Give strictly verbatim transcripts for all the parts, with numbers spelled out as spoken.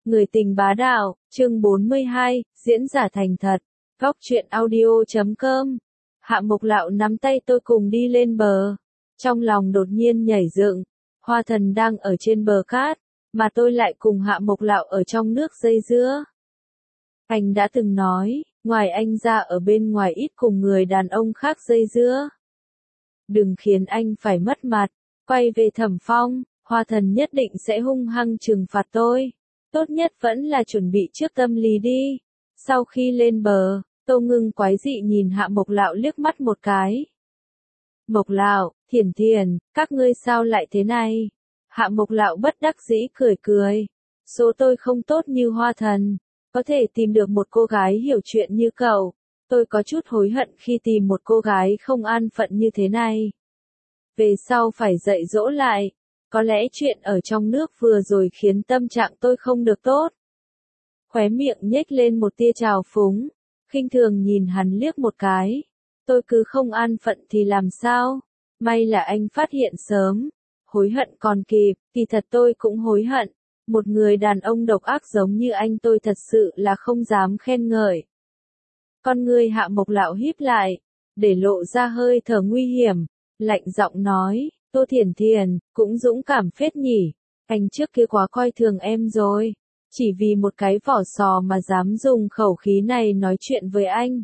Người tình bá đạo, chương bốn mươi hai, diễn giả thành thật. Góc truyện audio chấm com. Hạ Mộc Lạo nắm tay tôi cùng đi lên bờ. Trong lòng đột nhiên nhảy dựng. Hoa Thần đang ở trên bờ cát, mà tôi lại cùng Hạ Mộc Lạo ở trong nước dây dưa. Anh đã từng nói, ngoài anh ra ở bên ngoài ít cùng người đàn ông khác dây dưa. Đừng khiến anh phải mất mặt. Quay về Thẩm Phong, Hoa Thần nhất định sẽ hung hăng trừng phạt tôi. Tốt nhất vẫn là chuẩn bị trước tâm lý đi. Sau khi lên bờ, Tô Ngưng quái dị nhìn Hạ Mộc Lạo liếc mắt một cái. Mộc Lạo, Thiển Thiển, các ngươi sao lại thế này? Hạ Mộc Lạo bất đắc dĩ cười cười. Số tôi không tốt như Hoa Thần. Có thể tìm được một cô gái hiểu chuyện như cậu. Tôi có chút hối hận khi tìm một cô gái không an phận như thế này. Về sau phải dạy dỗ lại. Có lẽ chuyện ở trong nước vừa rồi khiến tâm trạng tôi không được tốt. Khóe miệng nhếch lên một tia trào phúng, khinh thường nhìn hắn liếc một cái. Tôi cứ không an phận thì làm sao? May là anh phát hiện sớm. Hối hận còn kịp, kỳ thật tôi cũng hối hận. Một người đàn ông độc ác giống như anh tôi thật sự là không dám khen ngợi. Con người Hạ Mộc Lạo híp lại, để lộ ra hơi thở nguy hiểm, lạnh giọng nói. Tô Thiển Thiển, cũng dũng cảm phết nhỉ, anh trước kia quá coi thường em rồi, chỉ vì một cái vỏ sò mà dám dùng khẩu khí này nói chuyện với anh.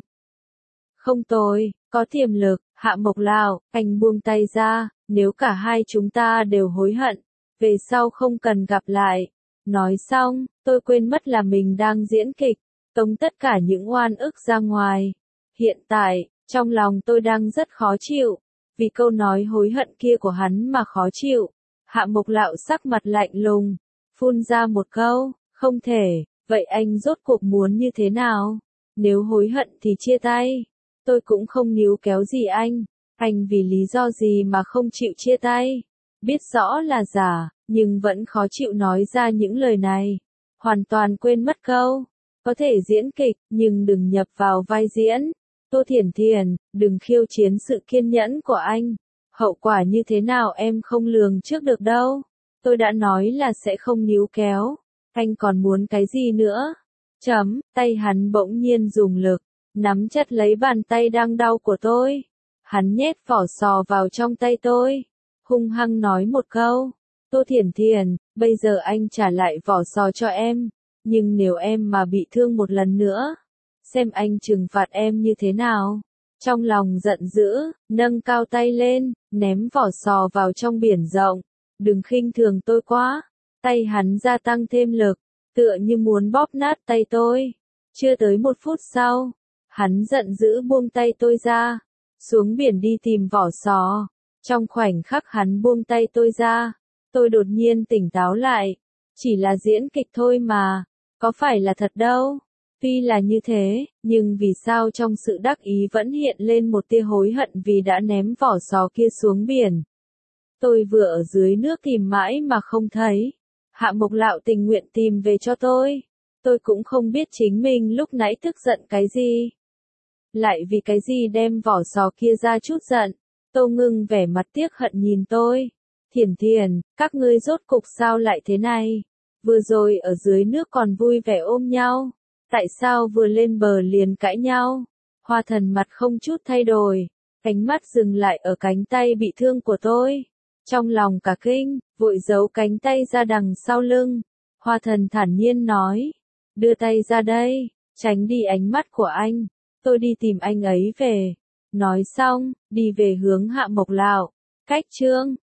Không tồi, có tiềm lực, Hạ Mộc Lạo, anh buông tay ra, nếu cả hai chúng ta đều hối hận, về sau không cần gặp lại. Nói xong, tôi quên mất là mình đang diễn kịch, tống tất cả những oan ức ra ngoài. Hiện tại, trong lòng tôi đang rất khó chịu. Vì câu nói hối hận kia của hắn mà khó chịu. Hạ Mộc Lạo sắc mặt lạnh lùng, phun ra một câu, không thể, vậy anh rốt cuộc muốn như thế nào? Nếu hối hận thì chia tay. Tôi cũng không níu kéo gì anh, anh vì lý do gì mà không chịu chia tay? Biết rõ là giả, nhưng vẫn khó chịu nói ra những lời này. Hoàn toàn quên mất câu, có thể diễn kịch, nhưng đừng nhập vào vai diễn. Tô Thiển Thiển, đừng khiêu chiến sự kiên nhẫn của anh. Hậu quả như thế nào em không lường trước được đâu. Tôi đã nói là sẽ không níu kéo. Anh còn muốn cái gì nữa? Chấm, tay hắn bỗng nhiên dùng lực, nắm chặt lấy bàn tay đang đau của tôi. Hắn nhét vỏ sò vào trong tay tôi. Hung hăng nói một câu. Tô Thiển Thiển, bây giờ anh trả lại vỏ sò cho em. Nhưng nếu em mà bị thương một lần nữa, xem anh trừng phạt em như thế nào. Trong lòng giận dữ, nâng cao tay lên, ném vỏ sò vào trong biển rộng. Đừng khinh thường tôi quá. Tay hắn gia tăng thêm lực, tựa như muốn bóp nát tay tôi. Chưa tới một phút sau, hắn giận dữ buông tay tôi ra, xuống biển đi tìm vỏ sò. Trong khoảnh khắc hắn buông tay tôi ra, tôi đột nhiên tỉnh táo lại. Chỉ là diễn kịch thôi mà, có phải là thật đâu. Tuy là như thế, nhưng vì sao trong sự đắc ý vẫn hiện lên một tia hối hận vì đã ném vỏ sò kia xuống biển. Tôi vừa ở dưới nước tìm mãi mà không thấy. Hạ Mộc Lạo tình nguyện tìm về cho tôi. Tôi cũng không biết chính mình lúc nãy tức giận cái gì. Lại vì cái gì đem vỏ sò kia ra chút giận. Tô Ngưng vẻ mặt tiếc hận nhìn tôi. Thiển Thiển, các ngươi rốt cục sao lại thế này? Vừa rồi ở dưới nước còn vui vẻ ôm nhau. Tại sao vừa lên bờ liền cãi nhau? Hoa Thần mặt không chút thay đổi, ánh mắt dừng lại ở cánh tay bị thương của tôi. Trong lòng cả kinh, vội giấu cánh tay ra đằng sau lưng. Hoa Thần thản nhiên nói, đưa tay ra đây, tránh đi ánh mắt của anh. Tôi đi tìm anh ấy về. Nói xong, đi về hướng Hạ Mộc Lạo. Cách chương